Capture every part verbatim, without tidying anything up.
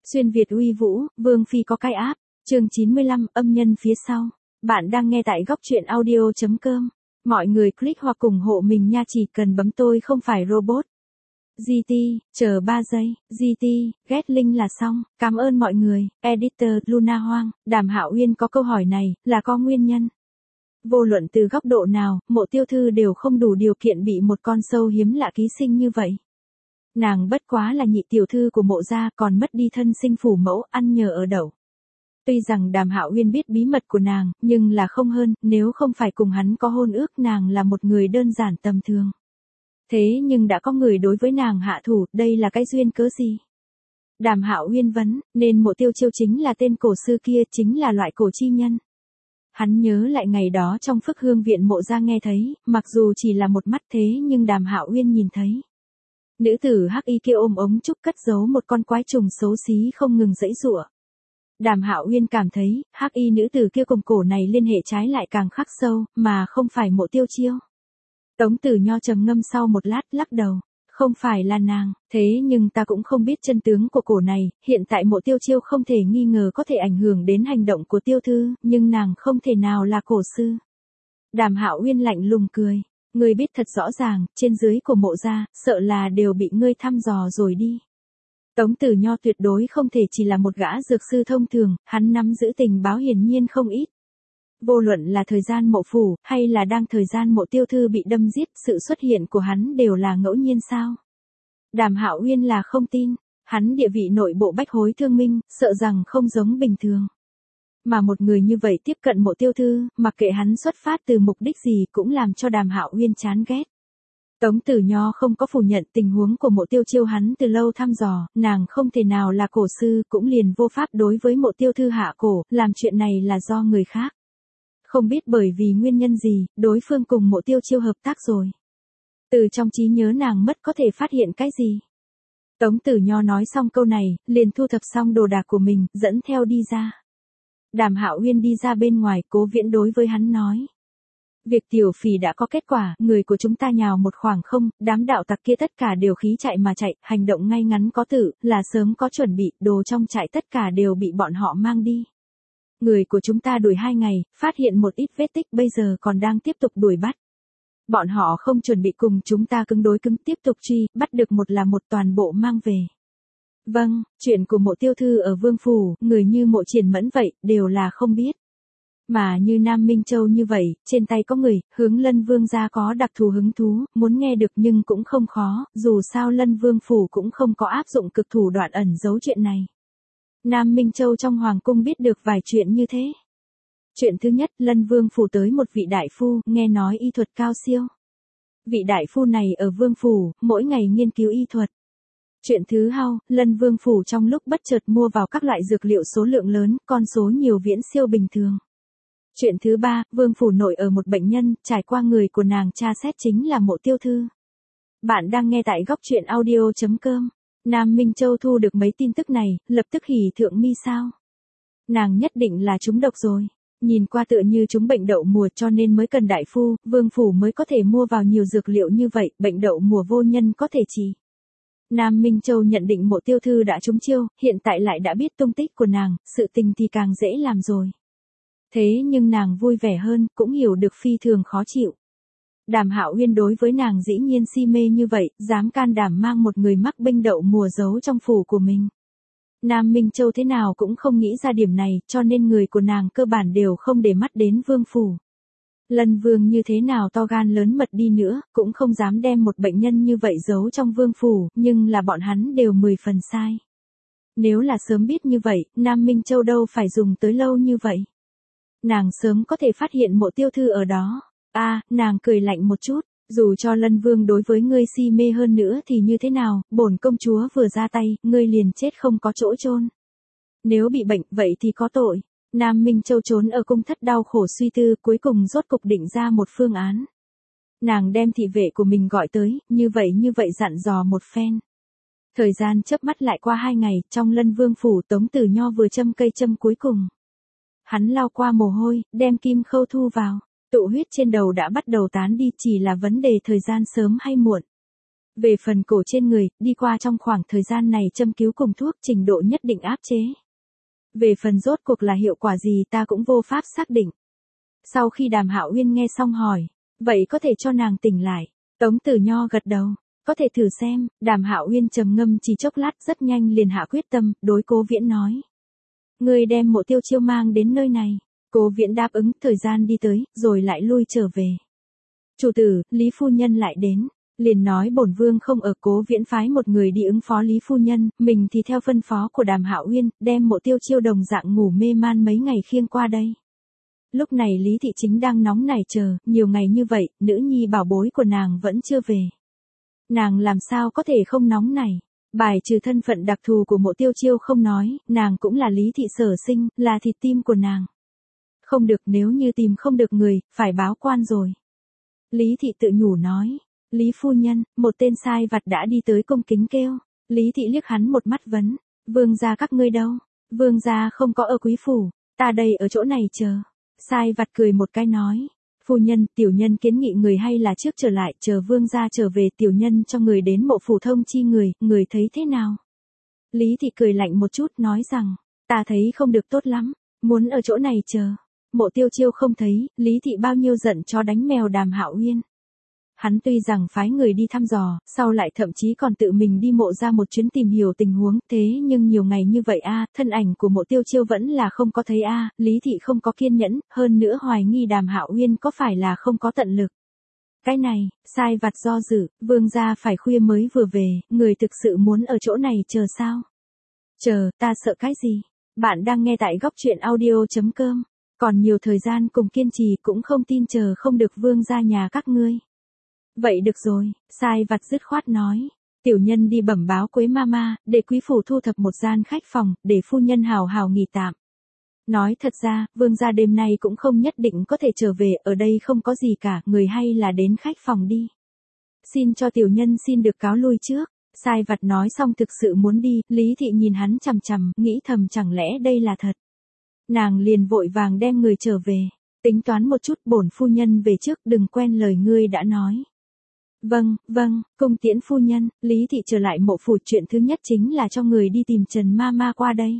Xuyên Việt uy vũ, Vương Phi có cái áp, chương chín mươi lăm, âm nhân phía sau. Bạn đang nghe tại góc truyện audio.com. Mọi người click hoặc ủng hộ mình nha, chỉ cần bấm tôi không phải robot. giê tê, chờ ba giây, giê tê, ghét link là xong, cảm ơn mọi người. Editor Luna Hoang, Đàm Hạo Uyên có câu hỏi này, là có nguyên nhân. Vô luận từ góc độ nào, Mộ Tiêu Thư đều không đủ điều kiện bị một con sâu hiếm lạ ký sinh như vậy. Nàng bất quá là nhị tiểu thư của Mộ gia, còn mất đi thân sinh phủ mẫu, ăn nhờ ở đậu. Tuy rằng Đàm Hạo Uyên biết bí mật của nàng, nhưng là không hơn, nếu không phải cùng hắn có hôn ước, nàng là một người đơn giản tầm thường. Thế nhưng đã có người đối với nàng hạ thủ, đây là cái duyên cớ gì? Đàm Hạo Uyên vấn, nên Mộ Tiêu Chiêu chính là tên cổ sư kia, chính là loại cổ chi nhân. Hắn nhớ lại ngày đó trong Phước Hương viện Mộ gia nghe thấy, mặc dù chỉ là một mắt thế nhưng Đàm Hạo Uyên nhìn thấy. Nữ tử hắc y kia ôm ống trúc cất giấu một con quái trùng xấu xí không ngừng giãy giụa. Đàm Hạo Uyên cảm thấy, hắc y nữ tử kia cùng cổ này liên hệ trái lại càng khắc sâu, mà không phải Mộ Tiêu Chiêu. Tống Tử Nho trầm ngâm sau một lát, lắc đầu, không phải là nàng, thế nhưng ta cũng không biết chân tướng của cổ này, hiện tại Mộ Tiêu Chiêu không thể nghi ngờ có thể ảnh hưởng đến hành động của Tiêu Thư, nhưng nàng không thể nào là cổ sư. Đàm Hạo Uyên lạnh lùng cười. Ngươi biết thật rõ ràng, trên dưới của Mộ gia, sợ là đều bị ngươi thăm dò rồi đi. Tống Tử Nho tuyệt đối không thể chỉ là một gã dược sư thông thường, hắn nắm giữ tình báo hiển nhiên không ít. Vô luận là thời gian Mộ phủ, hay là đang thời gian Mộ Tiêu Thư bị đâm giết, sự xuất hiện của hắn đều là ngẫu nhiên sao? Đàm Hạo Uyên là không tin, hắn địa vị nội bộ bách hối thương minh, sợ rằng không giống bình thường. Mà một người như vậy tiếp cận Mộ Tiêu Thư, mặc kệ hắn xuất phát từ mục đích gì cũng làm cho Đàm Hạo Uyên chán ghét. Tống Tử Nho không có phủ nhận tình huống của Mộ Tiêu Chiêu, hắn từ lâu thăm dò, nàng không thể nào là cổ sư, cũng liền vô pháp đối với Mộ Tiêu Thư hạ cổ, làm chuyện này là do người khác. Không biết bởi vì nguyên nhân gì, đối phương cùng Mộ Tiêu Chiêu hợp tác rồi. Từ trong trí nhớ nàng mất có thể phát hiện cái gì? Tống Tử Nho nói xong câu này, liền thu thập xong đồ đạc của mình, dẫn theo đi ra. Đàm Hạo Uyên đi ra bên ngoài, Cố Viễn đối với hắn nói. Việc tiểu phỉ đã có kết quả, người của chúng ta nhào một khoảng không, đám đạo tặc kia tất cả đều khí chạy mà chạy, hành động ngay ngắn có tự, là sớm có chuẩn bị, đồ trong trại tất cả đều bị bọn họ mang đi. Người của chúng ta đuổi hai ngày, phát hiện một ít vết tích, bây giờ còn đang tiếp tục đuổi bắt. Bọn họ không chuẩn bị cùng chúng ta cứng đối cứng, tiếp tục truy, bắt được một là một, toàn bộ mang về. Vâng, chuyện của Mộ Tiêu Thư ở Vương phủ, người như Mộ Triển Mẫn vậy, đều là không biết. Mà như Nam Minh Châu như vậy, trên tay có người, hướng Lân Vương gia có đặc thù hứng thú, muốn nghe được nhưng cũng không khó, dù sao Lân Vương phủ cũng không có áp dụng cực thủ đoạn ẩn giấu chuyện này. Nam Minh Châu trong Hoàng cung biết được vài chuyện như thế. Chuyện thứ nhất, Lân Vương phủ tới một vị đại phu, nghe nói y thuật cao siêu. Vị đại phu này ở Vương phủ, mỗi ngày nghiên cứu y thuật. Chuyện thứ hai, Lân Vương phủ trong lúc bất chợt mua vào các loại dược liệu số lượng lớn, con số nhiều viễn siêu bình thường. Chuyện thứ ba, Vương phủ nội ở một bệnh nhân, trải qua người của nàng tra xét chính là Mộ Tiêu Thư. Bạn đang nghe tại góc truyện audio.com. Nam Minh Châu thu được mấy tin tức này, lập tức hỉ thượng mi sao. Nàng nhất định là trúng độc rồi. Nhìn qua tựa như trúng bệnh đậu mùa, cho nên mới cần đại phu, Vương phủ mới có thể mua vào nhiều dược liệu như vậy, bệnh đậu mùa vô nhân có thể trị. Nam Minh Châu nhận định Mộ Tiêu Thư đã trúng chiêu, hiện tại lại đã biết tung tích của nàng, sự tình thì càng dễ làm rồi. Thế nhưng nàng vui vẻ hơn, cũng hiểu được phi thường khó chịu. Đàm Hạo Uyên đối với nàng dĩ nhiên si mê như vậy, dám can đảm mang một người mắc bệnh đậu mùa giấu trong phủ của mình. Nam Minh Châu thế nào cũng không nghĩ ra điểm này, cho nên người của nàng cơ bản đều không để mắt đến Vương phủ. Lân Vương như thế nào to gan lớn mật đi nữa, cũng không dám đem một bệnh nhân như vậy giấu trong Vương phủ, nhưng là bọn hắn đều mười phần sai. Nếu là sớm biết như vậy, Nam Minh Châu đâu phải dùng tới lâu như vậy. Nàng sớm có thể phát hiện Mộ Tiêu Thư ở đó. A, à, nàng cười lạnh một chút, dù cho Lân Vương đối với ngươi si mê hơn nữa thì như thế nào, bổn công chúa vừa ra tay, ngươi liền chết không có chỗ chôn. Nếu bị bệnh, vậy thì có tội. Nam Minh Châu trốn ở cung thất đau khổ suy tư, cuối cùng rốt cục định ra một phương án. Nàng đem thị vệ của mình gọi tới, như vậy như vậy dặn dò một phen. Thời gian chớp mắt lại qua hai ngày, trong Lân Vương phủ, Tống Tử Nho vừa châm cây châm cuối cùng. Hắn lau qua mồ hôi, đem kim khâu thu vào. Tụ huyết trên đầu đã bắt đầu tán đi, chỉ là vấn đề thời gian sớm hay muộn. Về phần cổ trên người, đi qua trong khoảng thời gian này châm cứu cùng thuốc trình độ nhất định áp chế. Về phần rốt cuộc là hiệu quả gì ta cũng vô pháp xác định. Sau khi Đàm Hạo Uyên nghe xong hỏi, vậy có thể cho nàng tỉnh lại? Tống Tử Nho gật đầu, có thể thử xem. Đàm Hạo Uyên trầm ngâm chỉ chốc lát rất nhanh liền hạ quyết tâm, đối Cố Viễn nói. Ngươi đem Mộ Tiêu Chiêu mang đến nơi này. Cố Viễn đáp ứng, thời gian đi tới, rồi lại lui trở về. Chủ tử, Lý Phu Nhân lại đến. Liền nói bổn vương không ở. Cố Viễn phái một người đi ứng phó Lý Phu Nhân, mình thì theo phân phó của Đàm Hạo Uyên, đem Mộ Tiêu Chiêu đồng dạng ngủ mê man mấy ngày khiêng qua đây. Lúc này Lý Thị chính đang nóng nảy chờ, nhiều ngày như vậy, nữ nhi bảo bối của nàng vẫn chưa về. Nàng làm sao có thể không nóng nảy, bài trừ thân phận đặc thù của Mộ Tiêu Chiêu không nói, nàng cũng là Lý Thị sở sinh, là thịt tim của nàng. Không được, nếu như tìm không được người, phải báo quan rồi. Lý Thị tự nhủ nói, Lý Phu Nhân, một tên sai vặt đã đi tới cung kính kêu. Lý Thị liếc hắn một mắt vấn, vương gia các ngươi đâu? Vương gia không có ở quý phủ, ta đây ở chỗ này chờ. Sai vặt cười một cái nói, phu nhân, tiểu nhân kiến nghị người hay là trước trở lại, chờ vương gia trở về, tiểu nhân cho người đến mộ phủ thông chi người, người thấy thế nào? Lý Thị cười lạnh một chút nói rằng, ta thấy không được tốt lắm, muốn ở chỗ này chờ. Mộ Tiêu Chiêu không thấy, Lý Thị bao nhiêu giận chó đánh mèo Đàm Hạo Uyên. Hắn tuy rằng phái người đi thăm dò, sau lại thậm chí còn tự mình đi mộ ra một chuyến tìm hiểu tình huống, thế nhưng nhiều ngày như vậy a, thân ảnh của Mộ Tiêu Chiêu vẫn là không có thấy a, Lý Thị không có kiên nhẫn, hơn nữa hoài nghi Đàm Hạo Uyên có phải là không có tận lực. Cái này, sai vặt do dự, vương gia phải khuya mới vừa về, người thực sự muốn ở chỗ này chờ sao? Chờ, ta sợ cái gì? Bạn đang nghe tại góc truyện audio chấm com, còn nhiều thời gian cùng kiên trì cũng không tin chờ không được vương gia nhà các ngươi. Vậy được rồi, sai vặt dứt khoát nói, tiểu nhân đi bẩm báo Quế Mama, để quý phủ thu thập một gian khách phòng, để phu nhân hào hào nghỉ tạm. Nói thật ra, vương gia đêm nay cũng không nhất định có thể trở về, ở đây không có gì cả, người hay là đến khách phòng đi. Xin cho tiểu nhân xin được cáo lui trước. Sai vặt nói xong thực sự muốn đi, Lý Thị nhìn hắn chằm chằm, nghĩ thầm chẳng lẽ đây là thật. Nàng liền vội vàng đem người trở về, tính toán một chút, bổn phu nhân về trước, đừng quen lời ngươi đã nói. Vâng, vâng, cung tiễn phu nhân. Lý Thị trở lại mộ phủ, chuyện thứ nhất chính là cho người đi tìm Trần Mama qua đây.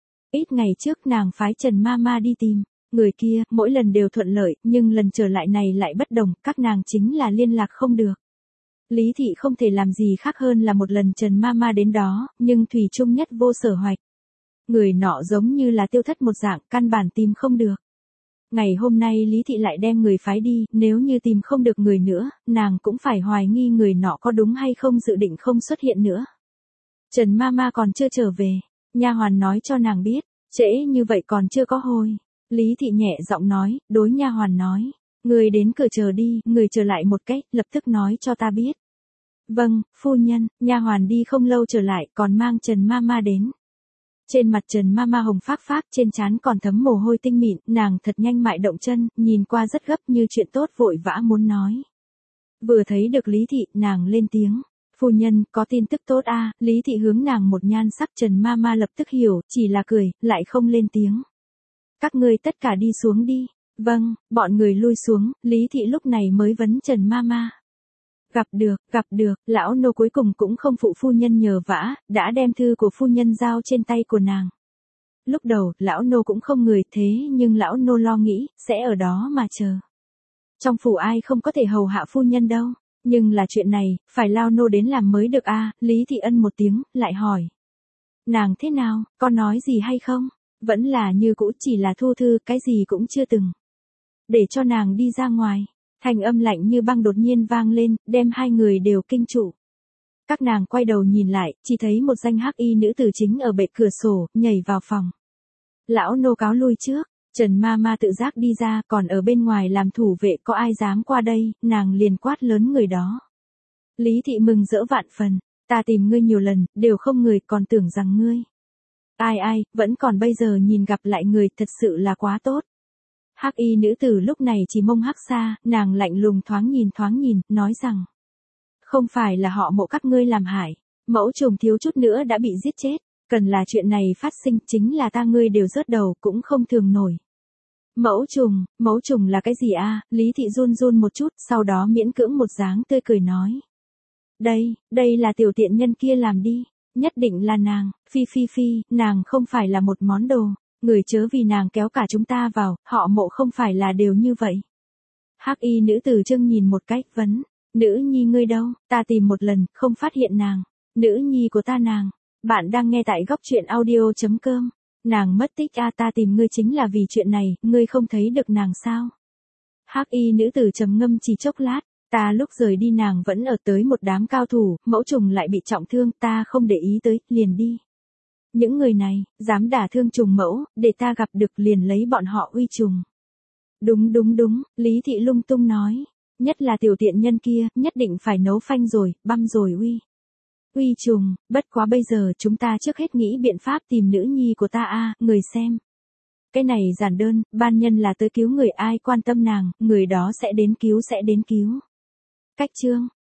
Ít ngày trước nàng phái Trần Mama đi tìm, người kia, mỗi lần đều thuận lợi, nhưng lần trở lại này lại bất đồng, các nàng chính là liên lạc không được. Lý Thị không thể làm gì khác hơn là một lần Trần Mama đến đó, nhưng thủy chung nhất vô sở hoạch. Người nọ giống như là tiêu thất một dạng, căn bản tìm không được. Ngày hôm nay Lý Thị lại đem người phái đi, nếu như tìm không được người nữa, nàng cũng phải hoài nghi người nọ có đúng hay không, dự định không xuất hiện nữa. Trần Mama còn chưa trở về, nha hoàn nói cho nàng biết, trễ như vậy còn chưa có hồi. Lý Thị nhẹ giọng nói, đối nha hoàn nói, người đến cửa chờ đi, người trở lại một cách, lập tức nói cho ta biết. Vâng, phu nhân. Nha hoàn đi không lâu trở lại, còn mang Trần Mama đến. Trên mặt Trần Mama hồng phác phác, trên trán còn thấm mồ hôi tinh mịn, nàng thật nhanh mại động chân, nhìn qua rất gấp như chuyện tốt vội vã muốn nói. Vừa thấy được Lý Thị, nàng lên tiếng, phu nhân, có tin tức tốt a. À? Lý Thị hướng nàng một nhan sắc, Trần Mama lập tức hiểu, chỉ là cười, lại không lên tiếng. Các ngươi tất cả đi xuống đi. Vâng, bọn người lui xuống, Lý Thị lúc này mới vấn Trần Mama. Gặp được, gặp được, lão nô cuối cùng cũng không phụ phu nhân nhờ vả, đã đem thư của phu nhân giao trên tay của nàng. Lúc đầu, lão nô cũng không người, thế nhưng lão nô lo nghĩ, sẽ ở đó mà chờ. Trong phủ ai không có thể hầu hạ phu nhân đâu, nhưng là chuyện này, phải lao nô đến làm mới được a. À? Lý Thị ân một tiếng, lại hỏi. Nàng thế nào, có nói gì hay không? Vẫn là như cũ, chỉ là thu thư, cái gì cũng chưa từng. Để cho nàng đi ra ngoài. Thanh âm lạnh như băng đột nhiên vang lên, đem hai người đều kinh trụ. Các nàng quay đầu nhìn lại, chỉ thấy một danh hắc y nữ tử chính ở bệ cửa sổ, nhảy vào phòng. Lão nô cáo lui trước, Trần Mama tự giác đi ra, còn ở bên ngoài làm thủ vệ, có ai dám qua đây, nàng liền quát lớn người đó. Lý Thị mừng rỡ vạn phần, ta tìm ngươi nhiều lần, đều không người, còn tưởng rằng ngươi. Ai ai, vẫn còn bây giờ nhìn gặp lại người, thật sự là quá tốt. Hắc y nữ tử lúc này chỉ mông hắc xa, nàng lạnh lùng thoáng nhìn thoáng nhìn, nói rằng. Không phải là họ Mộ các ngươi làm hại, mẫu trùng thiếu chút nữa đã bị giết chết, cần là chuyện này phát sinh, chính là ta ngươi đều rớt đầu, cũng không thường nổi. Mẫu trùng, mẫu trùng là cái gì a? À? Lý Thị run run một chút, sau đó miễn cưỡng một dáng tươi cười nói. Đây, đây là tiểu tiện nhân kia làm đi. Nhất định là nàng, phi phi phi, nàng không phải là một món đồ. Người chớ vì nàng kéo cả chúng ta vào, họ Mộ không phải là đều như vậy. Hắc y nữ tử Trưng nhìn một cách vấn. Nữ nhi ngươi đâu, ta tìm một lần, không phát hiện nàng. Nữ nhi của ta nàng. Bạn đang nghe tại góc truyện audio.com. Nàng mất tích a, ta tìm ngươi chính là vì chuyện này, ngươi không thấy được nàng sao? Hắc y nữ tử trầm ngâm chỉ chốc lát, ta lúc rời đi nàng vẫn ở tới một đám cao thủ, mẫu trùng lại bị trọng thương, ta không để ý tới, liền đi. Những người này, dám đả thương trùng mẫu, để ta gặp được liền lấy bọn họ uy trùng. Đúng đúng đúng, Lý Thị lung tung nói, nhất là tiểu tiện nhân kia, nhất định phải nấu phanh rồi, băm rồi uy. Uy trùng, bất quá bây giờ chúng ta trước hết nghĩ biện pháp tìm nữ nhi của ta a, người xem. Cái này giản đơn, ban nhân là tới cứu người, ai quan tâm nàng, người đó sẽ đến cứu sẽ đến cứu. Cách chương,